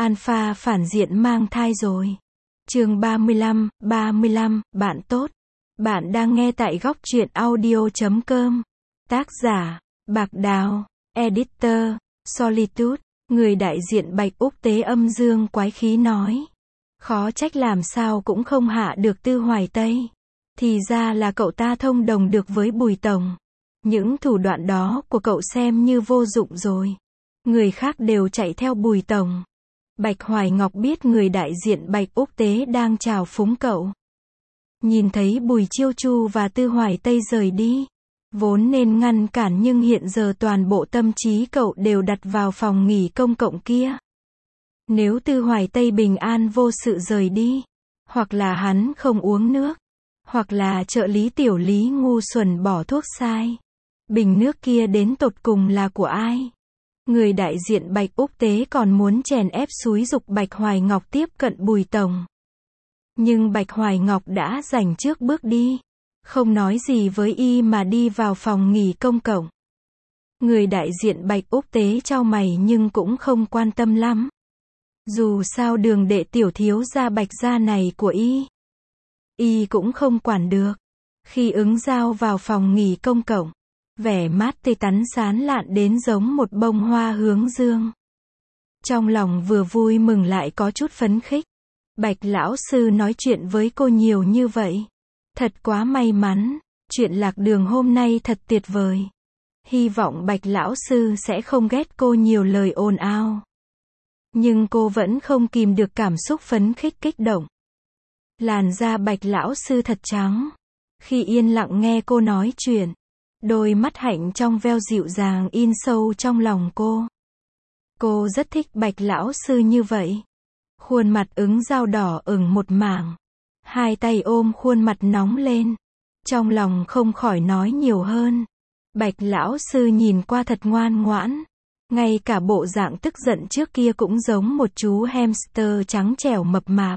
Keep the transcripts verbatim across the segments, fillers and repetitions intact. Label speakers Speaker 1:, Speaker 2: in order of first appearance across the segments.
Speaker 1: Alpha phản diện mang thai rồi. Chương ba mươi lăm, ba mươi lăm, bạn tốt. Bạn đang nghe tại góc truyện audio chấm com. Tác giả, Bạc Đào. Editor, Solitude. Người đại diện Bạch Úc Tế âm dương quái khí nói. Khó trách làm sao cũng không hạ được Tư Hoài Tây. Thì ra là cậu ta thông đồng được với Bùi Tổng. Những thủ đoạn đó của cậu xem như vô dụng rồi. Người khác đều chạy theo Bùi Tổng. Bạch Hoài Ngọc biết người đại diện Bạch Úc Tế đang chào phúng cậu. Nhìn thấy Bùi Chiêu Chu và Tư Hoài Tây rời đi. Vốn nên ngăn cản nhưng hiện giờ toàn bộ tâm trí cậu đều đặt vào phòng nghỉ công cộng kia. Nếu Tư Hoài Tây bình an vô sự rời đi, hoặc là hắn không uống nước, hoặc là trợ lý tiểu lý ngu xuẩn bỏ thuốc sai, bình nước kia đến tột cùng là của ai? Người đại diện Bạch Úc Tế còn muốn chèn ép xúi giục Bạch Hoài Ngọc tiếp cận Bùi Tổng. Nhưng Bạch Hoài Ngọc đã giành trước bước đi. Không nói gì với y mà đi vào phòng nghỉ công cộng. Người đại diện Bạch Úc Tế chau mày nhưng cũng không quan tâm lắm. Dù sao đường đệ tiểu thiếu gia Bạch gia này của y, y cũng không quản được. Khi ứng giao vào phòng nghỉ công cộng, vẻ mát tươi tắn sán lạn đến giống một bông hoa hướng dương. Trong lòng vừa vui mừng lại có chút phấn khích. Bạch lão sư nói chuyện với cô nhiều như vậy. Thật quá may mắn, chuyện lạc đường hôm nay thật tuyệt vời. Hy vọng Bạch lão sư sẽ không ghét cô nhiều lời ồn ào. Nhưng cô vẫn không kìm được cảm xúc phấn khích kích động. Làn da Bạch lão sư thật trắng. Khi yên lặng nghe cô nói chuyện, đôi mắt hạnh trong veo dịu dàng in sâu trong lòng cô. Cô rất thích Bạch lão sư như vậy. Khuôn mặt ứng giao đỏ ửng một mảng. Hai tay ôm khuôn mặt nóng lên. Trong lòng không khỏi nói nhiều hơn. Bạch lão sư nhìn qua thật ngoan ngoãn. Ngay cả bộ dạng tức giận trước kia cũng giống một chú hamster trắng trẻo mập mạp.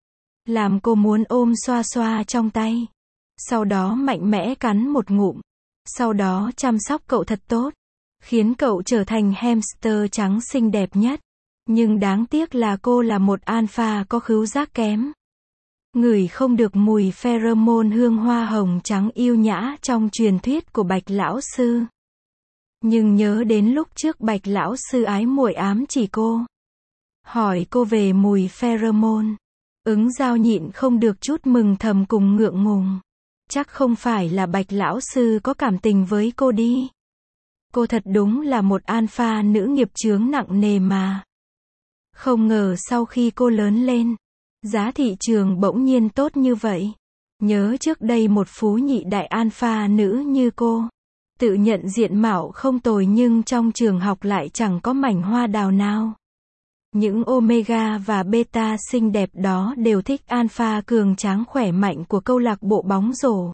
Speaker 1: Làm cô muốn ôm xoa xoa trong tay. Sau đó mạnh mẽ cắn một ngụm. Sau đó chăm sóc cậu thật tốt. Khiến cậu trở thành hamster trắng xinh đẹp nhất. Nhưng đáng tiếc là cô là một alpha có khứu giác kém. Ngửi không được mùi pheromone hương hoa hồng trắng yêu nhã trong truyền thuyết của Bạch lão sư. Nhưng nhớ đến lúc trước Bạch lão sư ái muội ám chỉ cô, hỏi cô về mùi pheromone, ứng giao nhịn không được chút mừng thầm cùng ngượng ngùng. Chắc không phải là Bạch lão sư có cảm tình với cô đi. Cô thật đúng là một alpha nữ nghiệp chướng nặng nề mà. Không ngờ sau khi cô lớn lên, giá thị trường bỗng nhiên tốt như vậy. Nhớ trước đây một phú nhị đại alpha nữ như cô, tự nhận diện mạo không tồi nhưng trong trường học lại chẳng có mảnh hoa đào nào. Những omega và beta xinh đẹp đó đều thích alpha cường tráng khỏe mạnh của câu lạc bộ bóng rổ.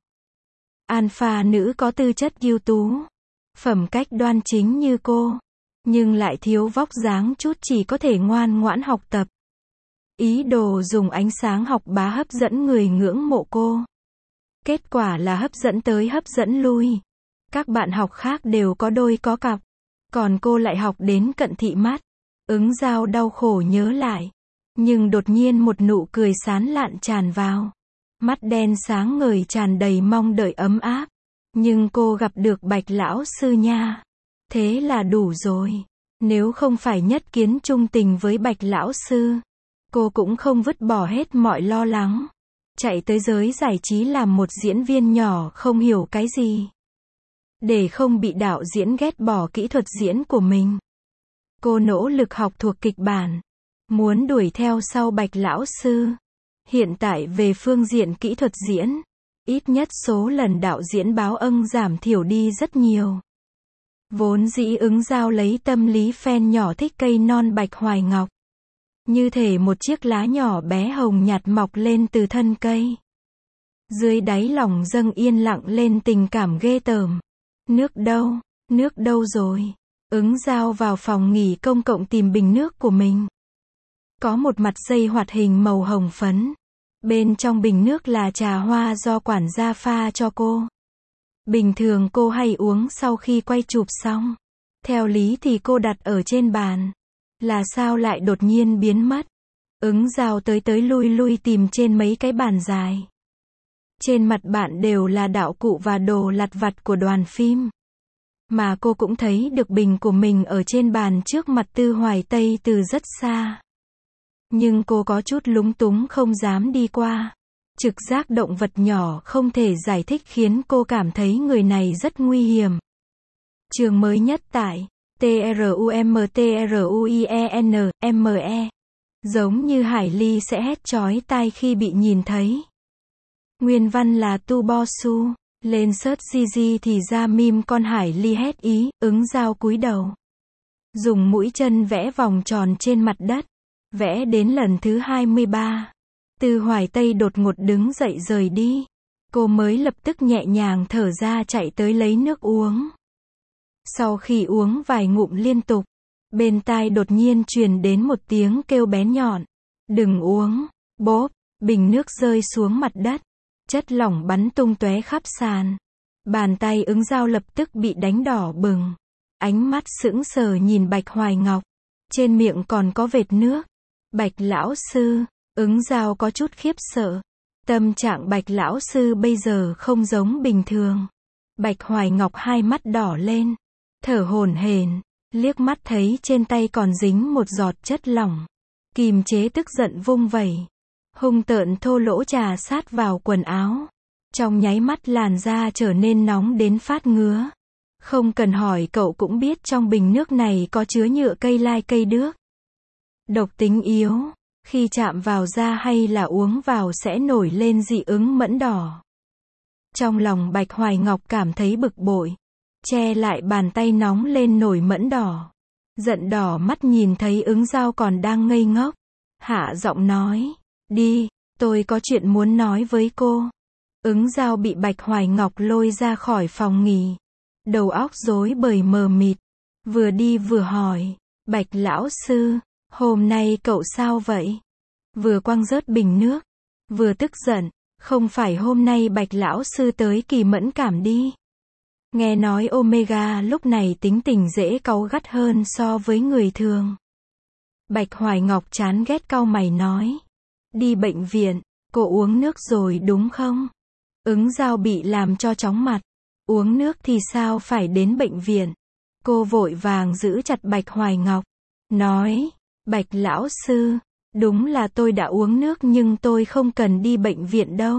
Speaker 1: Alpha nữ có tư chất ưu tú, phẩm cách đoan chính như cô, nhưng lại thiếu vóc dáng chút, chỉ có thể ngoan ngoãn học tập. Ý đồ dùng ánh sáng học bá hấp dẫn người ngưỡng mộ cô. Kết quả là hấp dẫn tới hấp dẫn lui. Các bạn học khác đều có đôi có cặp. Còn cô lại học đến cận thị mắt. Ứng giao đau khổ nhớ lại. Nhưng đột nhiên một nụ cười sán lạn tràn vào. Mắt đen sáng ngời tràn đầy mong đợi ấm áp. Nhưng cô gặp được Bạch lão sư nha. Thế là đủ rồi. Nếu không phải nhất kiến trung tình với Bạch lão sư, cô cũng không vứt bỏ hết mọi lo lắng. Chạy tới giới giải trí làm một diễn viên nhỏ không hiểu cái gì. Để không bị đạo diễn ghét bỏ kỹ thuật diễn của mình, cô nỗ lực học thuộc kịch bản. Muốn đuổi theo sau Bạch lão sư. Hiện tại về phương diện kỹ thuật diễn, ít nhất số lần đạo diễn báo ân giảm thiểu đi rất nhiều. Vốn dĩ ứng giao lấy tâm lý fan nhỏ thích cây non Bạch Hoài Ngọc. Như thể một chiếc lá nhỏ bé hồng nhạt mọc lên từ thân cây. Dưới đáy lòng dâng yên lặng lên tình cảm ghê tởm. Nước đâu? Nước đâu rồi? Ứng giao vào phòng nghỉ công cộng tìm bình nước của mình. Có một mặt dây hoạt hình màu hồng phấn. Bên trong bình nước là trà hoa do quản gia pha cho cô. Bình thường cô hay uống sau khi quay chụp xong. Theo lý thì cô đặt ở trên bàn. Là sao lại đột nhiên biến mất? Ứng Giao tới tới lui lui tìm trên mấy cái bàn dài. Trên mặt bạn đều là đạo cụ và đồ lặt vặt của đoàn phim. Mà cô cũng thấy được bình của mình ở trên bàn trước mặt Tư Hoài Tây từ rất xa. Nhưng cô có chút lúng túng không dám đi qua. Trực giác động vật nhỏ không thể giải thích khiến cô cảm thấy người này rất nguy hiểm. Chương mới nhất tại TRUMTRUIEN, M E. Giống như Hải Ly sẽ hét chói tai khi bị nhìn thấy. Nguyên văn là Tu Bo Su. Lên search gi gi thì ra meme con Hải Ly hét ý, Ứng Giao cúi đầu. Dùng mũi chân vẽ vòng tròn trên mặt đất. Vẽ đến lần thứ hai mươi ba. Tư Hoài Tây đột ngột đứng dậy rời đi. Cô mới lập tức nhẹ nhàng thở ra chạy tới lấy nước uống. Sau khi uống vài ngụm liên tục, bên tai đột nhiên truyền đến một tiếng kêu bén nhọn. Đừng uống. Bốp, bình nước rơi xuống mặt đất. Chất lỏng bắn tung tóe khắp sàn. Bàn tay Ứng Giao lập tức bị đánh đỏ bừng. Ánh mắt sững sờ nhìn Bạch Hoài Ngọc. Trên miệng còn có vệt nước. Bạch lão sư. Ứng Giao có chút khiếp sợ. Tâm trạng Bạch lão sư bây giờ không giống bình thường. Bạch Hoài Ngọc hai mắt đỏ lên. Thở hổn hển, liếc mắt thấy trên tay còn dính một giọt chất lỏng. Kìm chế tức giận vung vẩy. Hung tợn thô lỗ trà sát vào quần áo. Trong nháy mắt làn da trở nên nóng đến phát ngứa. Không cần hỏi cậu cũng biết trong bình nước này có chứa nhựa cây lai cây đước. Độc tính yếu, khi chạm vào da hay là uống vào sẽ nổi lên dị ứng mẫn đỏ. Trong lòng Bạch Hoài Ngọc cảm thấy bực bội. Che lại bàn tay nóng lên nổi mẫn đỏ. Giận đỏ mắt nhìn thấy Ứng Giao còn đang ngây ngốc. Hạ giọng nói. Đi, tôi có chuyện muốn nói với cô. Ứng Giao bị Bạch Hoài Ngọc lôi ra khỏi phòng nghỉ. Đầu óc rối bời mờ mịt. Vừa đi vừa hỏi. Bạch lão sư, hôm nay cậu sao vậy? Vừa quăng rớt bình nước. Vừa tức giận. Không phải hôm nay Bạch lão sư tới kỳ mẫn cảm đi. Nghe nói Omega lúc này tính tình dễ cáu gắt hơn so với người thường. Bạch Hoài Ngọc chán ghét cau mày nói. Đi bệnh viện, cô uống nước rồi đúng không? Ứng Giao bị làm cho chóng mặt. Uống nước thì sao phải đến bệnh viện? Cô vội vàng giữ chặt Bạch Hoài Ngọc. Nói, Bạch lão sư, đúng là tôi đã uống nước nhưng tôi không cần đi bệnh viện đâu.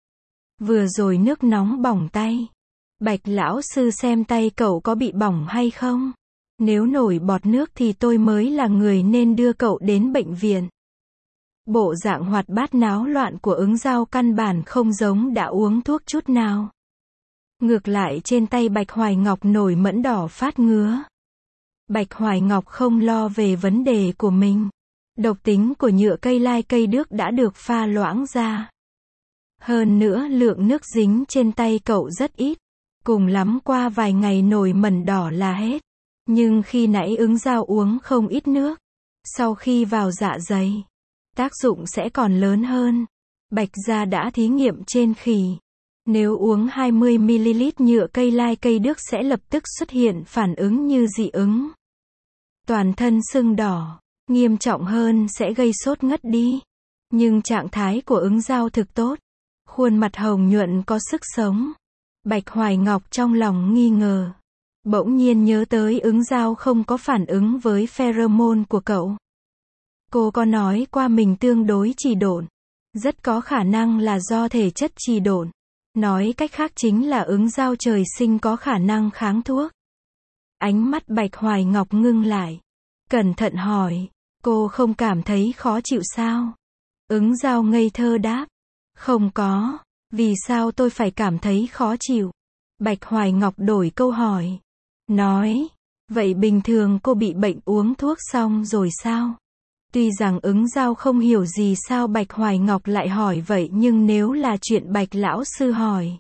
Speaker 1: Vừa rồi nước nóng bỏng tay. Bạch lão sư xem tay cậu có bị bỏng hay không? Nếu nổi bọt nước thì tôi mới là người nên đưa cậu đến bệnh viện. Bộ dạng hoạt bát náo loạn của Ứng Giao căn bản không giống đã uống thuốc chút nào. Ngược lại trên tay Bạch Hoài Ngọc nổi mẫn đỏ phát ngứa. Bạch Hoài Ngọc không lo về vấn đề của mình. Độc tính của nhựa cây lai cây đước đã được pha loãng ra. Hơn nữa lượng nước dính trên tay cậu rất ít. Cùng lắm qua vài ngày nổi mẩn đỏ là hết. Nhưng khi nãy Ứng Giao uống không ít nước. Sau khi vào dạ dày, tác dụng sẽ còn lớn hơn. Bạch gia đã thí nghiệm trên khỉ. Nếu uống hai mươi mi li lít nhựa cây lai cây đước sẽ lập tức xuất hiện phản ứng như dị ứng. Toàn thân sưng đỏ, nghiêm trọng hơn sẽ gây sốt ngất đi. Nhưng trạng thái của Ứng Giao thực tốt. Khuôn mặt hồng nhuận có sức sống. Bạch Hoài Ngọc trong lòng nghi ngờ. Bỗng nhiên nhớ tới Ứng Giao không có phản ứng với pheromone của cậu. Cô có nói qua mình tương đối trì độn. Rất có khả năng là do thể chất trì độn. Nói cách khác chính là Ứng Giao trời sinh có khả năng kháng thuốc. Ánh mắt Bạch Hoài Ngọc ngưng lại. Cẩn thận hỏi. Cô không cảm thấy khó chịu sao? Ứng Giao ngây thơ đáp. Không có. Vì sao tôi phải cảm thấy khó chịu? Bạch Hoài Ngọc đổi câu hỏi. Nói. Vậy bình thường cô bị bệnh uống thuốc xong rồi sao? Tuy rằng Ứng Giao không hiểu gì sao Bạch Hoài Ngọc lại hỏi vậy nhưng nếu là chuyện Bạch lão sư hỏi.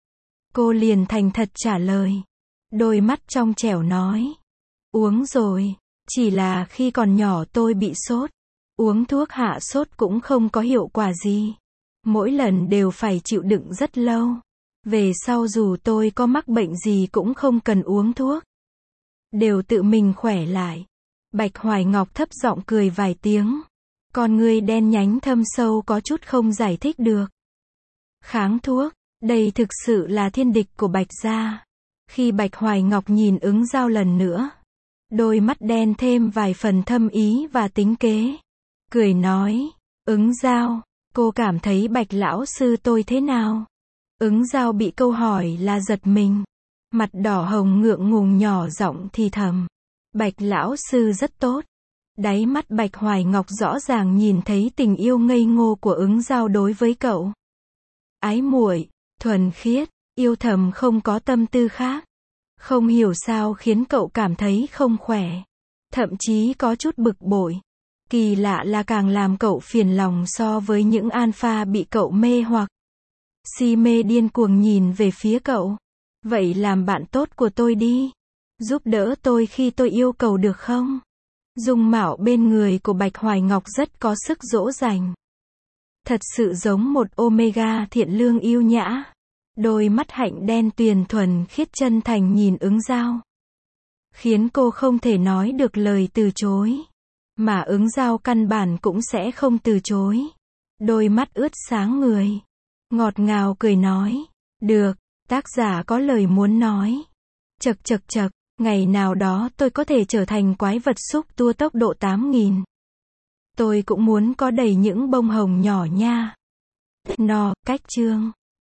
Speaker 1: Cô liền thành thật trả lời. Đôi mắt trong trẻo nói. Uống rồi. Chỉ là khi còn nhỏ tôi bị sốt. Uống thuốc hạ sốt cũng không có hiệu quả gì. Mỗi lần đều phải chịu đựng rất lâu. Về sau dù tôi có mắc bệnh gì cũng không cần uống thuốc. Đều tự mình khỏe lại. Bạch Hoài Ngọc thấp giọng cười vài tiếng. Con ngươi đen nhánh thâm sâu có chút không giải thích được. Kháng thuốc, đây thực sự là thiên địch của Bạch gia. Khi Bạch Hoài Ngọc nhìn Ứng Giao lần nữa, đôi mắt đen thêm vài phần thâm ý và tính kế. Cười nói, Ứng Giao, cô cảm thấy Bạch lão sư tôi thế nào? Ứng Giao bị câu hỏi là giật mình. Mặt đỏ hồng ngượng ngùng nhỏ giọng thì thầm. Bạch lão sư rất tốt. Đáy mắt Bạch Hoài Ngọc rõ ràng nhìn thấy tình yêu ngây ngô của Ứng Giao đối với cậu. Ái muội, thuần khiết, yêu thầm không có tâm tư khác. Không hiểu sao khiến cậu cảm thấy không khỏe. Thậm chí có chút bực bội. Kỳ lạ là càng làm cậu phiền lòng so với những alpha bị cậu mê hoặc. Si mê điên cuồng nhìn về phía cậu. Vậy làm bạn tốt của tôi đi. Giúp đỡ tôi khi tôi yêu cầu được không? Dung mạo bên người của Bạch Hoài Ngọc rất có sức dỗ dành. Thật sự giống một Omega thiện lương yêu nhã. Đôi mắt hạnh đen tuyền thuần khiết chân thành nhìn Ứng Giao. Khiến cô không thể nói được lời từ chối. Mà Ứng Giao căn bản cũng sẽ không từ chối. Đôi mắt ướt sáng người. Ngọt ngào cười nói. Được, tác giả có lời muốn nói. Chật chật chật, ngày nào đó tôi có thể trở thành quái vật xúc tua tốc độ tám nghìn. Tôi cũng muốn có đầy những bông hồng nhỏ nha. No, cách chương.